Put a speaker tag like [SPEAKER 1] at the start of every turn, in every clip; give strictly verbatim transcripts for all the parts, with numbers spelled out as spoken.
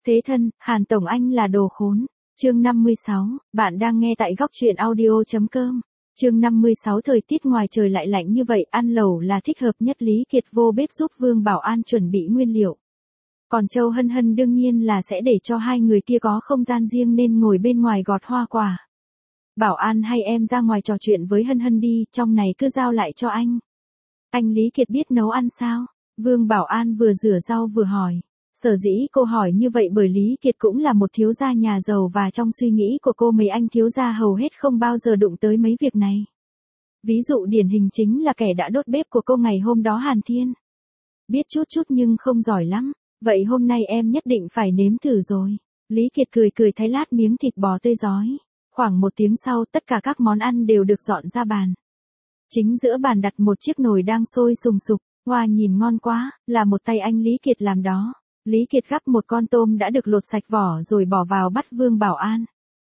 [SPEAKER 1] Thế thân, Hàn Tổng anh là đồ khốn. Chương năm mươi sáu, bạn đang nghe tại góc truyện audio.com. Chương năm mươi sáu thời tiết ngoài trời lại lạnh như vậy, ăn lẩu là thích hợp nhất. Lý Kiệt vô bếp giúp Vương Bảo An chuẩn bị nguyên liệu. Còn Châu Hân Hân đương nhiên là sẽ để cho hai người kia có không gian riêng nên ngồi bên ngoài gọt hoa quả. Bảo An hay em ra ngoài trò chuyện với Hân Hân đi, trong này cứ giao lại cho anh. Anh Lý Kiệt biết nấu ăn sao? Vương Bảo An vừa rửa rau vừa hỏi. Sở dĩ cô hỏi như vậy bởi Lý Kiệt cũng là một thiếu gia nhà giàu và trong suy nghĩ của cô mấy anh thiếu gia hầu hết không bao giờ đụng tới mấy việc này. Ví dụ điển hình chính là kẻ đã đốt bếp của cô ngày hôm đó Hàn Thiên. Biết chút chút nhưng không giỏi lắm, vậy hôm nay em nhất định phải nếm thử rồi. Lý Kiệt cười cười thái lát miếng thịt bò tươi rói. Khoảng một tiếng sau tất cả các món ăn đều được dọn ra bàn. Chính giữa bàn đặt một chiếc nồi đang sôi sùng sục, hoa nhìn ngon quá, là một tay anh Lý Kiệt làm đó. Lý Kiệt gắp một con tôm đã được lột sạch vỏ rồi bỏ vào bát Vương Bảo An.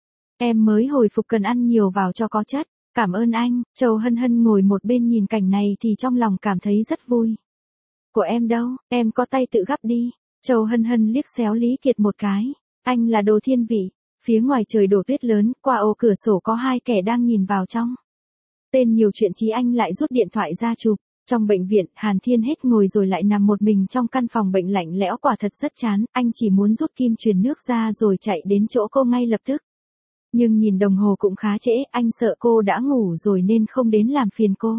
[SPEAKER 1] Em mới hồi phục cần ăn nhiều vào cho có chất, cảm ơn anh. Châu Hân Hân ngồi một bên nhìn cảnh này thì trong lòng cảm thấy rất vui. Của em đâu, em có tay tự gắp đi. Châu Hân Hân liếc xéo Lý Kiệt một cái, anh là đồ thiên vị. Phía ngoài trời đổ tuyết lớn, qua ô cửa sổ có hai kẻ đang nhìn vào trong. Tên nhiều chuyện chí anh lại rút điện thoại ra chụp. Trong bệnh viện, Hàn Thiên hết ngồi rồi lại nằm một mình trong căn phòng bệnh lạnh lẽo quả thật rất chán, anh chỉ muốn rút kim truyền nước ra rồi chạy đến chỗ cô ngay lập tức. Nhưng nhìn đồng hồ cũng khá trễ, anh sợ cô đã ngủ rồi nên không đến làm phiền cô.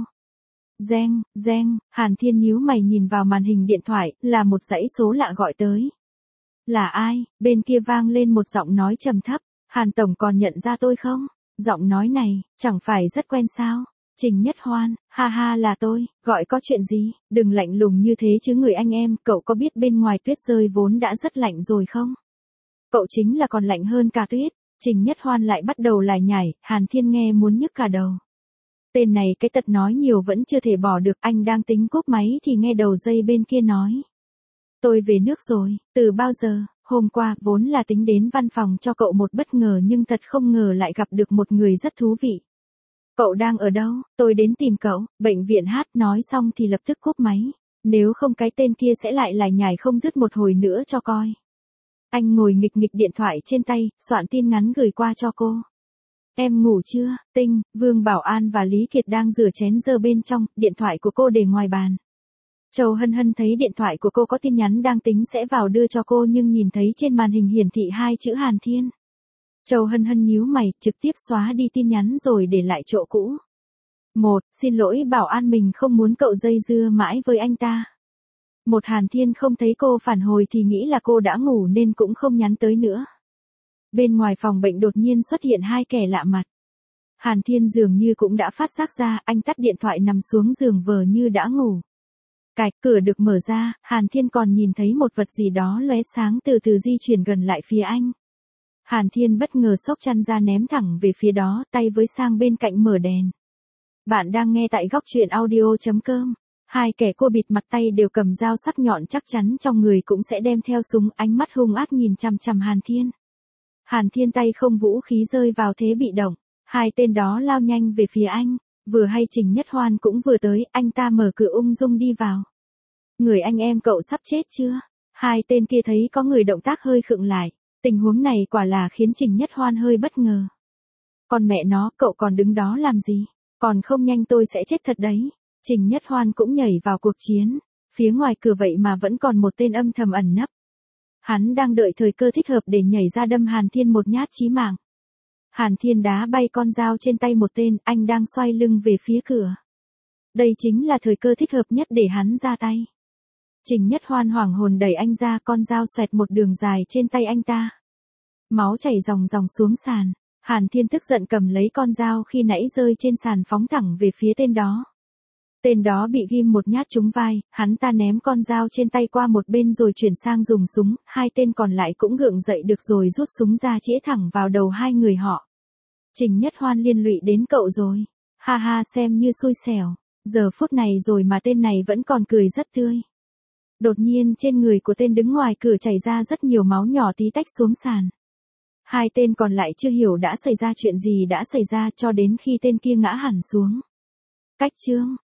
[SPEAKER 1] Reng, reng, Hàn Thiên nhíu mày nhìn vào màn hình điện thoại, là một dãy số lạ gọi tới. Là ai? Bên kia vang lên một giọng nói trầm thấp, Hàn Tổng còn nhận ra tôi không? Giọng nói này, chẳng phải rất quen sao? Trình Nhất Hoan, ha ha là tôi, gọi có chuyện gì, đừng lạnh lùng như thế chứ người anh em, cậu có biết bên ngoài tuyết rơi vốn đã rất lạnh rồi không? Cậu chính là còn lạnh hơn cả tuyết. Trình Nhất Hoan lại bắt đầu lải nhải, Hàn Thiên nghe muốn nhức cả đầu. Tên này cái tật nói nhiều vẫn chưa thể bỏ được, anh đang tính cúp máy thì nghe đầu dây bên kia nói. Tôi về nước rồi, từ bao giờ? Hôm qua, vốn là tính đến văn phòng cho cậu một bất ngờ nhưng thật không ngờ lại gặp được một người rất thú vị. Cậu đang ở đâu? Tôi đến tìm cậu. Bệnh viện hát nói xong thì lập tức cúp máy. Nếu không cái tên kia sẽ lại lải nhải không dứt một hồi nữa cho coi. Anh ngồi nghịch nghịch điện thoại trên tay, soạn tin ngắn gửi qua cho cô. Em ngủ chưa? Tinh, Vương Bảo An và Lý Kiệt đang rửa chén dơ bên trong, điện thoại của cô để ngoài bàn. Châu Hân Hân thấy điện thoại của cô có tin nhắn đang tính sẽ vào đưa cho cô nhưng nhìn thấy trên màn hình hiển thị hai chữ Hàn Thiên. Châu Hân Hân nhíu mày, trực tiếp xóa đi tin nhắn rồi để lại chỗ cũ. Một, xin lỗi Bảo An mình không muốn cậu dây dưa mãi với anh ta. Một Hàn Thiên không thấy cô phản hồi thì nghĩ là cô đã ngủ nên cũng không nhắn tới nữa. Bên ngoài phòng bệnh đột nhiên xuất hiện hai kẻ lạ mặt. Hàn Thiên dường như cũng đã phát giác ra, anh tắt điện thoại nằm xuống giường vờ như đã ngủ. Cạch, cửa được mở ra, Hàn Thiên còn nhìn thấy một vật gì đó lóe sáng từ từ di chuyển gần lại phía anh. Hàn Thiên bất ngờ xốc chăn ra ném thẳng về phía đó, tay với sang bên cạnh mở đèn. Bạn đang nghe tại góc truyện audio.com. Hai kẻ cô bịt mặt tay đều cầm dao sắc nhọn chắc chắn trong người cũng sẽ đem theo súng, ánh mắt hung ác nhìn chằm chằm Hàn Thiên. Hàn Thiên tay không vũ khí rơi vào thế bị động. Hai tên đó lao nhanh về phía anh. Vừa hay Trình Nhất Hoan cũng vừa tới, anh ta mở cửa ung dung đi vào. Người anh em cậu sắp chết chưa? Hai tên kia thấy có người động tác hơi khựng lại. Tình huống này quả là khiến Trình Nhất Hoan hơi bất ngờ. Còn mẹ nó, cậu còn đứng đó làm gì? Còn không nhanh tôi sẽ chết thật đấy. Trình Nhất Hoan cũng nhảy vào cuộc chiến. Phía ngoài cửa vậy mà vẫn còn một tên âm thầm ẩn nấp. Hắn đang đợi thời cơ thích hợp để nhảy ra đâm Hàn Thiên một nhát chí mạng. Hàn Thiên đá bay con dao trên tay một tên, anh đang xoay lưng về phía cửa. Đây chính là thời cơ thích hợp nhất để hắn ra tay. Trình Nhất Hoan hoảng hồn đẩy anh ra, con dao xoẹt một đường dài trên tay anh ta. Máu chảy ròng ròng xuống sàn. Hàn Thiên tức giận cầm lấy con dao khi nãy rơi trên sàn phóng thẳng về phía tên đó. Tên đó bị ghim một nhát trúng vai, hắn ta ném con dao trên tay qua một bên rồi chuyển sang dùng súng, hai tên còn lại cũng gượng dậy được rồi rút súng ra chĩa thẳng vào đầu hai người họ. Trình Nhất Hoan liên lụy đến cậu rồi. Ha ha xem như xui xẻo. Giờ phút này rồi mà tên này vẫn còn cười rất tươi. Đột nhiên trên người của tên đứng ngoài cửa chảy ra rất nhiều máu nhỏ tí tách xuống sàn. Hai tên còn lại chưa hiểu đã xảy ra chuyện gì đã xảy ra cho đến khi tên kia ngã hẳn xuống. Cách chương,